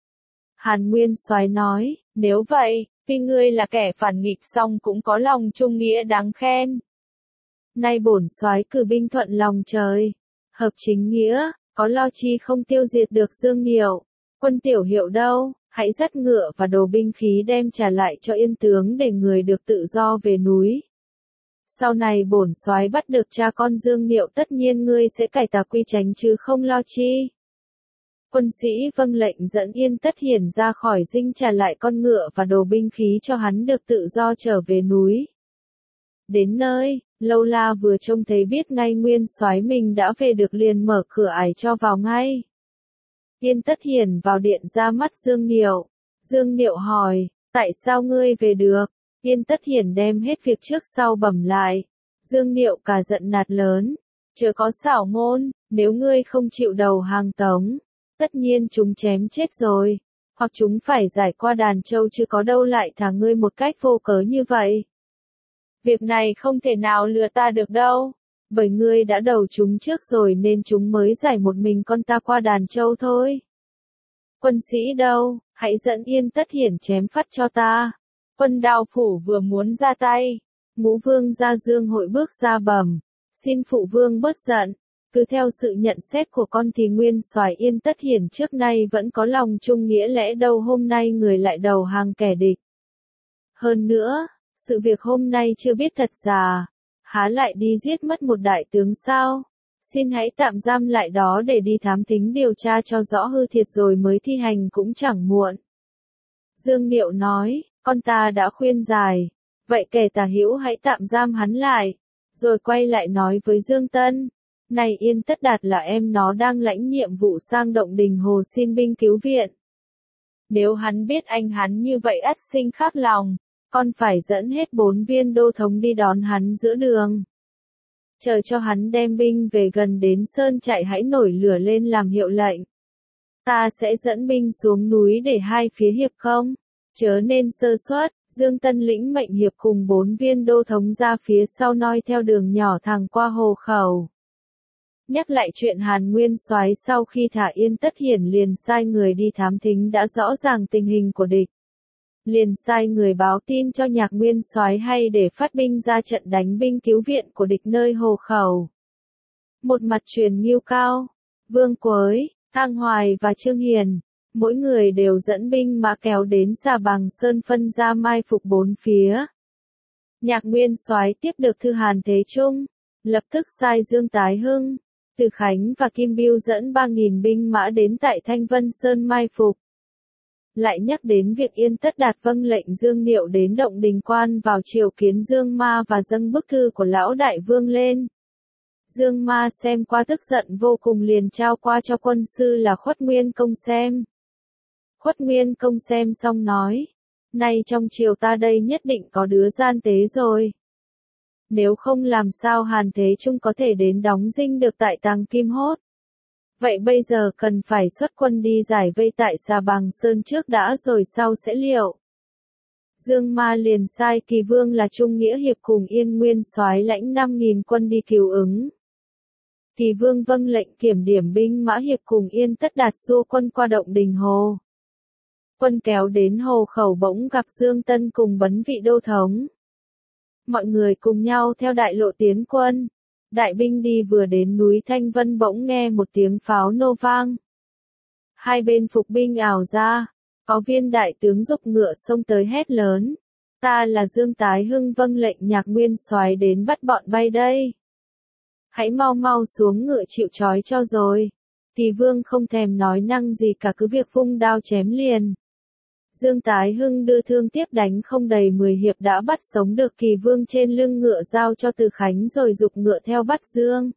Hàn Nguyên soái nói: Nếu vậy, tuy ngươi là kẻ phản nghịch song cũng có lòng trung nghĩa đáng khen. Nay bổn soái cử binh thuận lòng trời, hợp chính nghĩa, có lo chi không tiêu diệt được Dương Niệu. Quân Tiểu Hiệu đâu, hãy dắt ngựa và đồ binh khí đem trả lại cho Yên tướng để người được tự do về núi. Sau này bổn soái bắt được cha con Dương Niệu tất nhiên ngươi sẽ cải tà quy chánh chứ không lo chi. Quân sĩ vâng lệnh dẫn Yên Tất Hiển ra khỏi dinh trả lại con ngựa và đồ binh khí cho hắn được tự do trở về núi. Đến nơi, Lâu La vừa trông thấy biết ngay nguyên soái mình đã về được liền mở cửa ải cho vào ngay. Yên Tất Hiển vào điện ra mắt Dương Niệu. Dương Niệu hỏi: Tại sao ngươi về được? Yên Tất Hiển đem hết việc trước sau bẩm lại. Dương Niệu cả giận nạt lớn: Chớ có xảo ngôn, nếu ngươi không chịu đầu hàng Tống, tất nhiên chúng chém chết rồi, hoặc chúng phải giải qua Đàn Châu chứ có đâu lại thả ngươi một cách vô cớ như vậy. Việc này không thể nào lừa ta được đâu, bởi ngươi đã đầu chúng trước rồi nên chúng mới giải một mình con ta qua Đàn Châu thôi. Quân sĩ đâu, hãy dẫn Yên Tất Hiển chém phát cho ta. Quân Đao Phủ vừa muốn ra tay, Ngũ Vương Gia Dương Hội bước ra bẩm: Xin phụ vương bớt giận, cứ theo sự nhận xét của con thì nguyên soái Yên Tất Hiển trước nay vẫn có lòng trung nghĩa, lẽ đâu hôm nay người lại đầu hàng kẻ địch. Hơn nữa, sự việc hôm nay chưa biết thật giả, há lại đi giết mất một đại tướng sao? Xin hãy tạm giam lại đó để đi thám thính điều tra cho rõ hư thiệt rồi mới thi hành cũng chẳng muộn. Dương Niệu nói: Con ta đã khuyên giải, vậy kẻ tà hữu hãy tạm giam hắn lại. Rồi quay lại nói với Dương Tân: Này Yên Tất Đạt là em nó đang lãnh nhiệm vụ sang động Đình Hồ xin binh cứu viện. Nếu hắn biết anh hắn như vậy ắt sinh khác lòng, con phải dẫn hết 4 viên đô thống đi đón hắn giữa đường. Chờ cho hắn đem binh về gần đến sơn trại hãy nổi lửa lên làm hiệu lệnh. Ta sẽ dẫn binh xuống núi để hai phía hiệp không, chớ nên sơ suất. Dương Tân lĩnh mệnh hiệp cùng 4 viên đô thống ra phía sau noi theo đường nhỏ thẳng qua hồ khẩu. Nhắc lại chuyện Hàn Nguyên soái sau khi thả Yên Tất Hiển liền sai người đi thám thính đã rõ ràng tình hình của địch. Liền sai người báo tin cho Nhạc Nguyên soái hay để phát binh ra trận đánh binh cứu viện của địch nơi hồ khẩu. Một mặt truyền Ngưu Cao, Vương Quới, Thang Hoài và Trương Hiền, mỗi người đều dẫn binh mã kéo đến Xà Bằng Sơn phân ra mai phục 4 phía. Nhạc Nguyên soái tiếp được thư Hàn Thế Trung, lập tức sai Dương Tái Hưng, Từ Khánh và Kim Bưu dẫn 3.000 binh mã đến tại Thanh Vân Sơn mai phục. Lại nhắc đến việc Yên Tất Đạt vâng lệnh Dương Niệu đến động Đình Quan vào triều kiến Dương Ma và dâng bức thư của lão đại vương lên. Dương Ma xem qua tức giận vô cùng liền trao qua cho quân sư là Khuất Nguyên Công xem. Khuất Nguyên Công xem xong nói: Nay trong triều ta đây nhất định có đứa gian tế rồi. Nếu không làm sao Hàn Thế Trung có thể đến đóng dinh được tại Tàng Kim Hốt. Vậy bây giờ cần phải xuất quân đi giải vây tại Xà Bằng Sơn trước đã rồi sau sẽ liệu. Dương Ma liền sai Kỳ Vương là Trung Nghĩa Hiệp cùng Yên Nguyên soái lãnh 5.000 quân đi cứu ứng. Kỳ Vương vâng lệnh kiểm điểm binh mã hiệp cùng Yên Tất Đạt xua quân qua động Đình Hồ. Quân kéo đến hồ khẩu bỗng gặp Dương Tân cùng Bấn Vị đô thống. Mọi người cùng nhau theo đại lộ tiến quân. Đại binh đi vừa đến núi Thanh Vân bỗng nghe một tiếng pháo nổ vang. Hai bên phục binh ảo ra, có viên đại tướng giục ngựa xông tới hét lớn: Ta là Dương Tái Hưng vâng lệnh Nhạc Nguyên soái đến bắt bọn bay đây. Hãy mau mau xuống ngựa chịu trói cho rồi. Kỳ Vương không thèm nói năng gì cả, cứ việc vung đao chém liền. Dương Tái Hưng đưa thương tiếp đánh không đầy 10 hiệp đã bắt sống được Kỳ Vương trên lưng ngựa, giao cho Từ Khánh rồi giục ngựa theo bắt Dương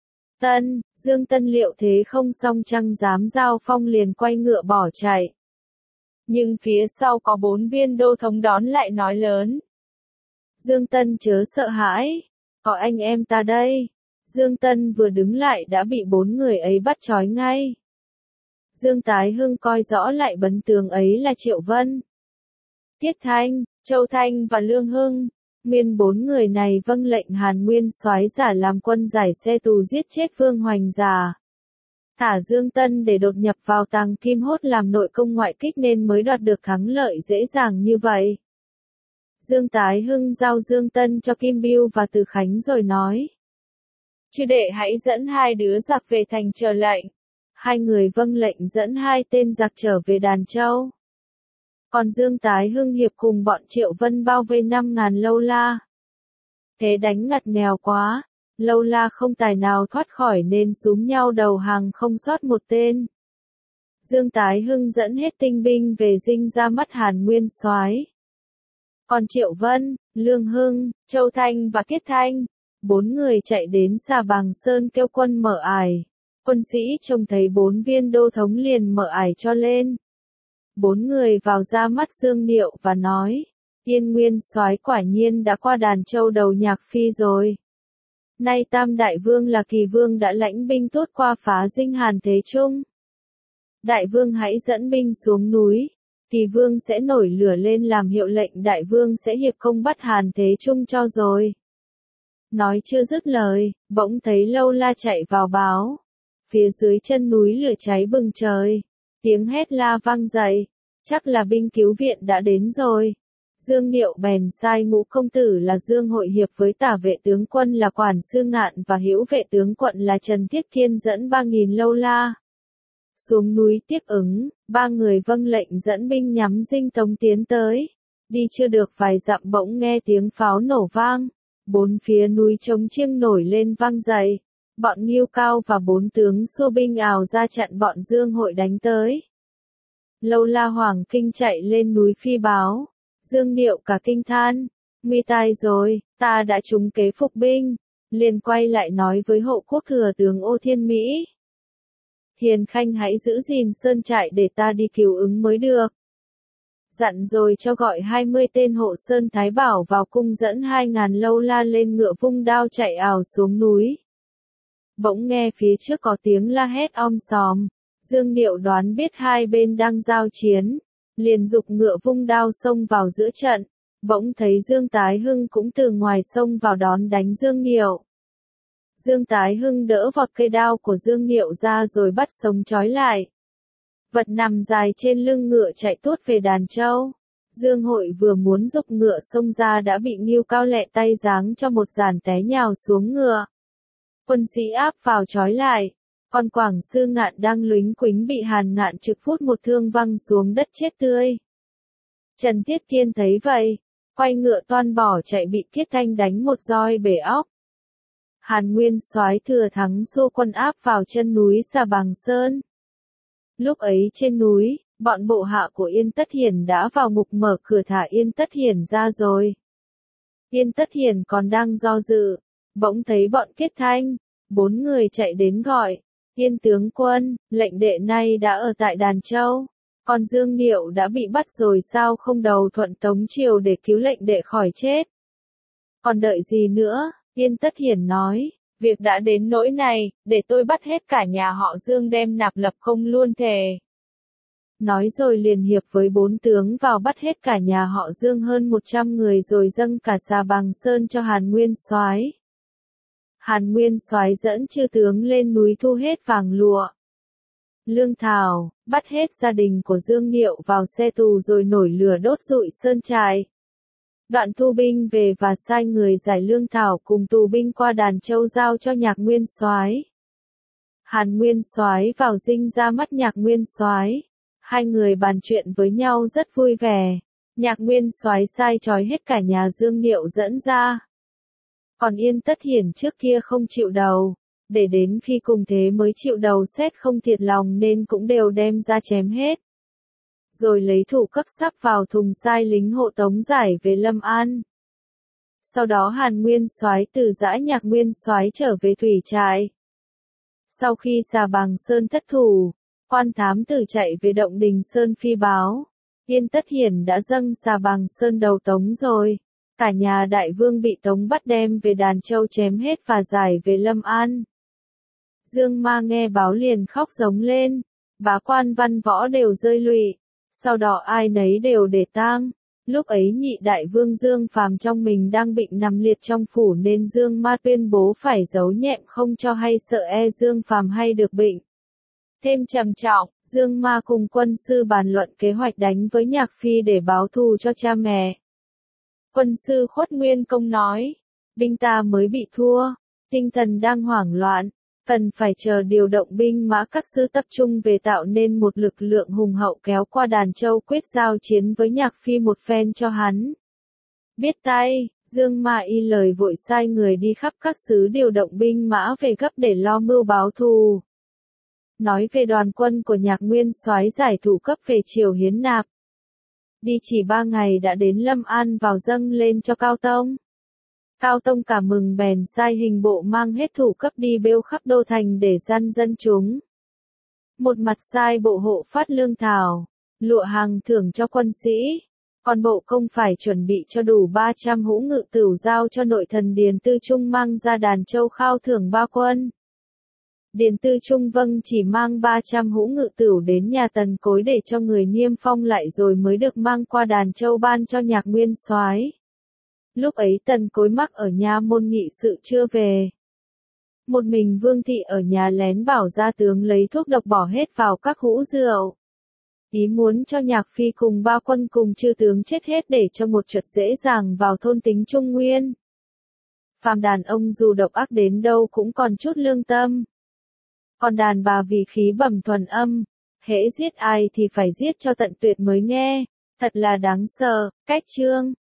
Tân liệu thế không xong chăng dám giao phong, liền quay ngựa bỏ chạy. Nhưng phía sau có 4 viên đô thống đón lại nói lớn: Dương Tân chớ sợ hãi, có anh em ta đây. Dương Tân vừa đứng lại đã bị 4 người ấy bắt trói ngay. Dương Tái Hưng coi rõ lại bấn tướng ấy là Triệu Vân, Tiết Thanh, Châu Thanh và Lương Hưng. Nguyên 4 người này vâng lệnh Hàn Nguyên soái giả làm quân giải xe tù giết chết Vương Hoành giả, thả Dương Tân để đột nhập vào Tàng Kim Hốt làm nội công ngoại kích, nên mới đoạt được thắng lợi dễ dàng như vậy. Dương Tái Hưng giao Dương Tân cho Kim Bưu và Từ Khánh rồi nói: Chư đệ hãy dẫn 2 đứa giặc về thành chờ lệnh. 2 người vâng lệnh dẫn 2 tên giặc trở về Đàn Châu. Còn Dương Tái Hưng hiệp cùng bọn Triệu Vân bao vây 5.000 Lâu La. Thế đánh ngặt nghèo quá, Lâu La không tài nào thoát khỏi nên xúm nhau đầu hàng không sót một tên. Dương Tái Hưng dẫn hết tinh binh về Dinh ra mắt Hàn Nguyên soái. Còn Triệu Vân, Lương Hưng, Châu Thanh và Tiết Thanh, 4 người chạy đến Xà Bàng Sơn kêu quân mở ải. Quân sĩ trông thấy 4 viên đô thống liền mở ải cho lên. 4 người vào ra mắt Dương Niệu và nói: Yên Nguyên soái quả nhiên đã qua Đàn Châu đầu Nhạc Phi rồi. Nay Tam Đại Vương là Kỳ Vương đã lãnh binh tốt qua phá Dinh Hàn Thế Trung. Đại Vương hãy dẫn binh xuống núi, Kỳ Vương sẽ nổi lửa lên làm hiệu lệnh Đại Vương sẽ hiệp công bắt Hàn Thế Trung cho rồi. Nói chưa dứt lời, bỗng thấy Lâu La chạy vào báo. Phía dưới chân núi lửa cháy bừng trời. Tiếng hét la vang dậy. Chắc là binh cứu viện đã đến rồi. Dương Niệu bèn sai Ngũ công tử là Dương hội hiệp với Tả vệ tướng quân là Quản Sư Ngạn và Hữu vệ tướng quận là Trần Thiết Kiên dẫn 3.000 Lâu La xuống núi tiếp ứng. 3 người vâng lệnh dẫn binh nhắm Dinh Tống tiến tới. Đi chưa được vài dặm bỗng nghe tiếng pháo nổ vang. 4 phía núi trống chiêng nổi lên vang dậy. Bọn Ngưu Cao và 4 tướng xô binh ào ra chặn bọn Dương hội đánh tới. Lâu La hoảng kinh chạy lên núi phi báo. Dương Niệu cả kinh than: Nguy tai rồi, ta đã trúng kế phục binh. Liền quay lại nói với Hộ Quốc thừa tướng Ô Thiên Mỹ: Hiền Khanh hãy giữ gìn sơn trại để ta đi cứu ứng mới được. Dặn rồi cho gọi 20 tên hộ sơn thái bảo vào cung dẫn 2.000 Lâu La lên ngựa vung đao chạy ào xuống núi. Bỗng nghe phía trước có tiếng la hét om sòm. Dương Niệu đoán biết hai bên đang giao chiến, liền giục ngựa vung đao xông vào giữa trận. Bỗng thấy Dương Tái Hưng cũng từ ngoài sông vào đón đánh Dương Niệu. Dương Tái Hưng đỡ vọt cây đao của Dương Niệu ra rồi bắt sống trói lại. Vật nằm dài trên lưng ngựa chạy tuốt về Đàn Châu. Dương hội vừa muốn giục ngựa xông ra đã bị Ngưu Cao lẹ tay giáng cho một giàn té nhào xuống ngựa. Quân sĩ áp vào trói lại. Còn Quảng Sư Ngạn đang lính quính bị Hàn Ngạn trực phút một thương văng xuống đất chết tươi. Trần Thiết Kiên thấy vậy, quay ngựa toan bỏ chạy bị Tiết Thanh đánh một roi bể óc. Hàn Nguyên soái thừa thắng xô quân áp vào chân núi Xà Bàng Sơn. Lúc ấy trên núi, bọn bộ hạ của Yên Tất Hiển đã vào ngục mở cửa thả Yên Tất Hiển ra rồi. Yên Tất Hiển còn đang do dự, bỗng thấy bọn Tiết Thanh, 4 người chạy đến gọi: Yên tướng quân, lệnh đệ nay đã ở tại Đàn Châu. Còn Dương Niệu đã bị bắt rồi sao không đầu thuận Tống Triều để cứu lệnh đệ khỏi chết? Còn đợi gì nữa? Yên Tất Hiển nói: Việc đã đến nỗi này, để tôi bắt hết cả nhà họ Dương đem nạp lập công luôn thề. Nói rồi liền hiệp với 4 tướng vào bắt hết cả nhà họ Dương hơn 100 người rồi dâng cả Xà Bàng Sơn cho Hàn Nguyên soái. Hàn Nguyên soái dẫn chư tướng lên núi thu hết vàng lụa, lương thảo, bắt hết gia đình của Dương Niệu vào xe tù rồi nổi lửa đốt rụi sơn trại. Đoạn thu binh về và sai người giải lương thảo cùng tù binh qua Đàn Châu giao cho Nhạc Nguyên soái. Hàn Nguyên soái vào Dinh ra mắt Nhạc Nguyên soái. Hai người bàn chuyện với nhau rất vui vẻ. Nhạc Nguyên soái sai trói hết cả nhà Dương Niệu dẫn ra. Còn Yên Tất Hiển trước kia không chịu đầu, để đến khi cùng thế mới chịu đầu xét không thiệt lòng nên cũng đều đem ra chém hết. Rồi lấy thủ cấp sắp vào thùng sai lính hộ tống giải về Lâm An. Sau đó Hàn Nguyên Soái từ Dã Nhạc Nguyên Soái trở về thủy trại. Sau khi Xà Bàng Sơn thất thủ, quan thám tử chạy về Động Đình Sơn phi báo, Yên Tất Hiển đã dâng Xà Bàng Sơn đầu tống rồi. Cả nhà đại vương bị tống bắt đem về Đàn Châu chém hết và giải về Lâm An. Dương Ma nghe báo liền khóc giống lên, bá quan văn võ đều rơi lụy, sau đó ai nấy đều để tang. Lúc ấy nhị đại vương Dương Phàm trong mình đang bệnh nằm liệt trong phủ nên Dương Ma tuyên bố phải giấu nhẹm không cho hay sợ Dương Phàm hay được bệnh thêm trầm trọng. Dương Ma cùng quân sư bàn luận kế hoạch đánh với Nhạc Phi để báo thù cho cha mẹ. Quân sư Khuất Nguyên Công nói, binh ta mới bị thua, tinh thần đang hoảng loạn, cần phải chờ điều động binh mã các sư tập trung về tạo nên một lực lượng hùng hậu kéo qua Đàn Châu quyết giao chiến với Nhạc Phi một phen cho hắn. Biết tay, Dương Ma y lời vội sai người đi khắp các xứ điều động binh mã về gấp để lo mưu báo thù. Nói về đoàn quân của Nhạc Nguyên Soái giải thủ cấp về triều hiến nạp. Đi chỉ 3 ngày đã đến Lâm An vào dâng lên cho Cao Tông. Cao Tông cả mừng bèn sai hình bộ mang hết thủ cấp đi bêu khắp đô thành để gian dân chúng. Một mặt sai bộ hộ phát lương thảo, lụa hàng thưởng cho quân sĩ, còn bộ công phải chuẩn bị cho đủ 300 hũ ngự tửu giao cho nội thần Điền Tư Trung mang ra Đàn Châu khao thưởng 3 quân. Điền Tư Trung vâng chỉ mang 300 hũ ngự tửu đến nhà Tần Cối để cho người niêm phong lại rồi mới được mang qua Đàn Châu ban cho Nhạc Nguyên Soái. Lúc ấy Tần Cối mắc ở nha môn nghị sự chưa về. Một mình Vương Thị ở nhà lén bảo gia tướng lấy thuốc độc bỏ hết vào các hũ rượu. Ý muốn cho Nhạc Phi cùng 3 quân cùng chư tướng chết hết để cho một chuột dễ dàng vào thôn tính Trung Nguyên. Phàm đàn ông dù độc ác đến đâu cũng còn chút lương tâm. Còn đàn bà vì khí bẩm thuần âm, hễ giết ai thì phải giết cho tận tuyệt mới nghe, thật là đáng sợ. Cách chương